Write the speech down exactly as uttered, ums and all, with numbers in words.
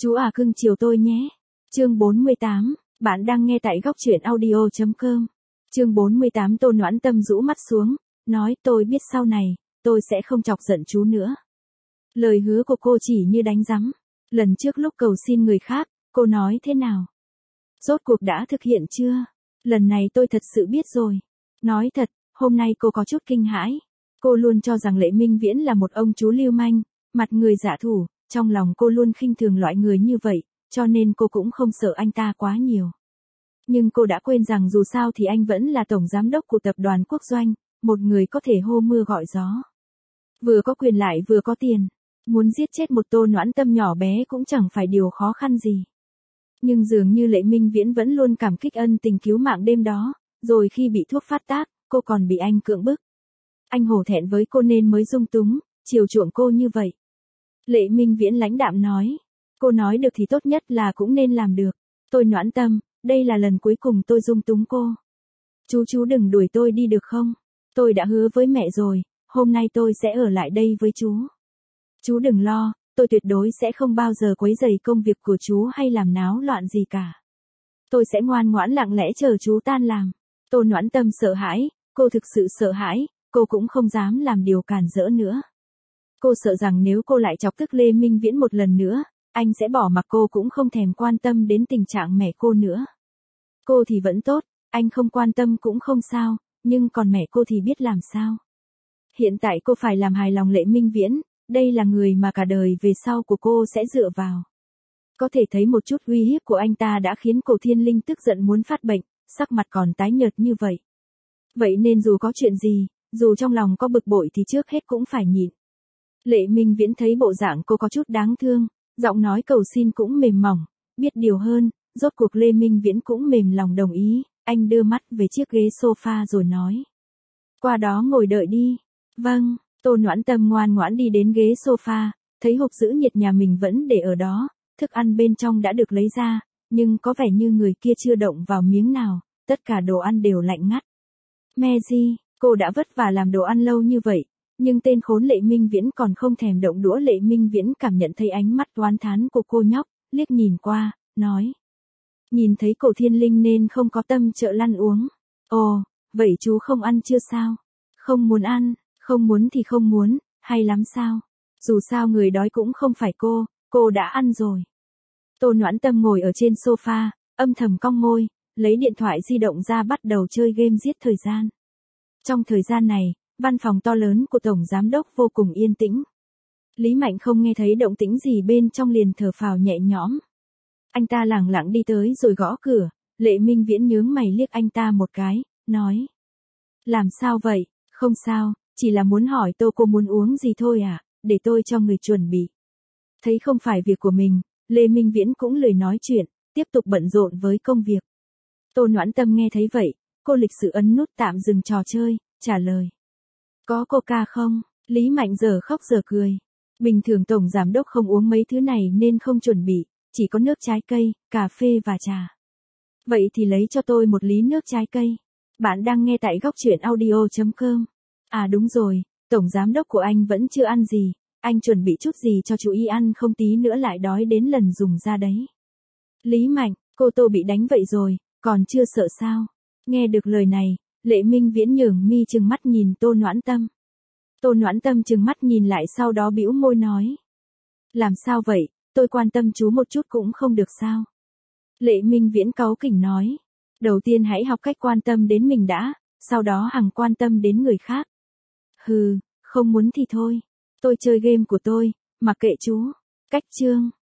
Chú à cưng chiều tôi nhé. Chương bốn mươi tám, bạn đang nghe tại góc truyện audio chấm com. Chương bốn mươi tám Tô Noãn Tâm rũ mắt xuống, nói tôi biết sau này, tôi sẽ không chọc giận chú nữa. Lời hứa của cô chỉ như đánh rắm. Lần trước lúc cầu xin người khác, cô nói thế nào? Rốt cuộc đã thực hiện chưa? Lần này tôi thật sự biết rồi. Nói thật, hôm nay cô có chút kinh hãi. Cô luôn cho rằng Lệ Minh Viễn là một ông chú lưu manh, mặt người dạ thủ, trong lòng cô luôn khinh thường loại người như vậy, cho nên cô cũng không sợ anh ta quá nhiều. Nhưng cô đã quên rằng dù sao thì anh vẫn là tổng giám đốc của tập đoàn Quốc Doanh, một người có thể hô mưa gọi gió. Vừa có quyền lại vừa có tiền, muốn giết chết một Tô Noãn Tâm nhỏ bé cũng chẳng phải điều khó khăn gì. Nhưng dường như Lệ Minh Viễn vẫn luôn cảm kích ân tình cứu mạng đêm đó, rồi khi bị thuốc phát tác, cô còn bị anh cưỡng bức. Anh hổ thẹn với cô nên mới dung túng, chiều chuộng cô như vậy. Lệ Minh Viễn lãnh đạm nói, cô nói được thì tốt nhất là cũng nên làm được. Tôi Noãn Tâm, đây là lần cuối cùng tôi dung túng cô. Chú chú đừng đuổi tôi đi được không? Tôi đã hứa với mẹ rồi, hôm nay tôi sẽ ở lại đây với chú. Chú đừng lo, tôi tuyệt đối sẽ không bao giờ quấy rầy công việc của chú hay làm náo loạn gì cả. Tôi sẽ ngoan ngoãn lặng lẽ chờ chú tan làm. Tô Noãn Tâm sợ hãi, cô thực sự sợ hãi, cô cũng không dám làm điều cản rỡ nữa. Cô sợ rằng nếu cô lại chọc tức Lê Minh Viễn một lần nữa, anh sẽ bỏ mặc cô cũng không thèm quan tâm đến tình trạng mẹ cô nữa. Cô thì vẫn tốt, anh không quan tâm cũng không sao, nhưng còn mẹ cô thì biết làm sao. Hiện tại cô phải làm hài lòng Lệ Minh Viễn, đây là người mà cả đời về sau của cô sẽ dựa vào. Có thể thấy một chút uy hiếp của anh ta đã khiến Cổ Thiên Linh tức giận muốn phát bệnh, sắc mặt còn tái nhợt như vậy. Vậy nên dù có chuyện gì, dù trong lòng có bực bội thì trước hết cũng phải nhịn. Lệ Minh Viễn thấy bộ dạng cô có chút đáng thương, giọng nói cầu xin cũng mềm mỏng, biết điều hơn, rốt cuộc Lê Minh Viễn cũng mềm lòng đồng ý, anh đưa mắt về chiếc ghế sofa rồi nói. Qua đó ngồi đợi đi. Vâng, Tô Noãn Tâm ngoan ngoãn đi đến ghế sofa, thấy hộp giữ nhiệt nhà mình vẫn để ở đó, thức ăn bên trong đã được lấy ra, nhưng có vẻ như người kia chưa động vào miếng nào, tất cả đồ ăn đều lạnh ngắt. Mezi, cô đã vất vả làm đồ ăn lâu như vậy, nhưng tên khốn Lệ Minh Viễn còn không thèm động đũa. Lệ Minh Viễn cảm nhận thấy ánh mắt oán thán của cô nhóc, liếc nhìn qua, nói. Nhìn thấy Cổ Thiên Linh nên không có tâm trợ lăn uống. Ồ, vậy chú không ăn chưa sao? Không muốn ăn, không muốn thì không muốn, hay lắm sao? Dù sao người đói cũng không phải cô, cô đã ăn rồi. Tô Noãn Tâm ngồi ở trên sofa, âm thầm cong môi, lấy điện thoại di động ra bắt đầu chơi game giết thời gian. Trong thời gian này, văn phòng to lớn của Tổng Giám đốc vô cùng yên tĩnh. Lý Mạnh không nghe thấy động tĩnh gì bên trong liền thở phào nhẹ nhõm. Anh ta lẳng lặng đi tới rồi gõ cửa, Lệ Minh Viễn nhướng mày liếc anh ta một cái, nói. Làm sao vậy? Không sao, chỉ là muốn hỏi Tô cô muốn uống gì thôi à, để tôi cho người chuẩn bị. Thấy không phải việc của mình, Lê Minh Viễn cũng lười nói chuyện, tiếp tục bận rộn với công việc. Tô Noãn Tâm nghe thấy vậy, cô lịch sự ấn nút tạm dừng trò chơi, trả lời. Có coca không? Lý Mạnh giờ khóc giờ cười. Bình thường Tổng Giám đốc không uống mấy thứ này nên không chuẩn bị, chỉ có nước trái cây, cà phê và trà. Vậy thì lấy cho tôi một ly nước trái cây. Bạn đang nghe tại góc truyện audio chấm com. À đúng rồi, Tổng Giám đốc của anh vẫn chưa ăn gì, anh chuẩn bị chút gì cho chú ý ăn không tí nữa lại đói đến lần dùng ra đấy. Lý Mạnh, cô Tô bị đánh vậy rồi, còn chưa sợ sao? Nghe được lời này, Lệ Minh Viễn nhướng mi trừng mắt nhìn Tô Noãn Tâm. Tô Noãn Tâm trừng mắt nhìn lại sau đó bĩu môi nói. Làm sao vậy, tôi quan tâm chú một chút cũng không được sao? Lệ Minh Viễn cáu kỉnh nói. Đầu tiên hãy học cách quan tâm đến mình đã, sau đó hằng quan tâm đến người khác. Hừ, không muốn thì thôi. Tôi chơi game của tôi, mặc kệ chú. Cách chương.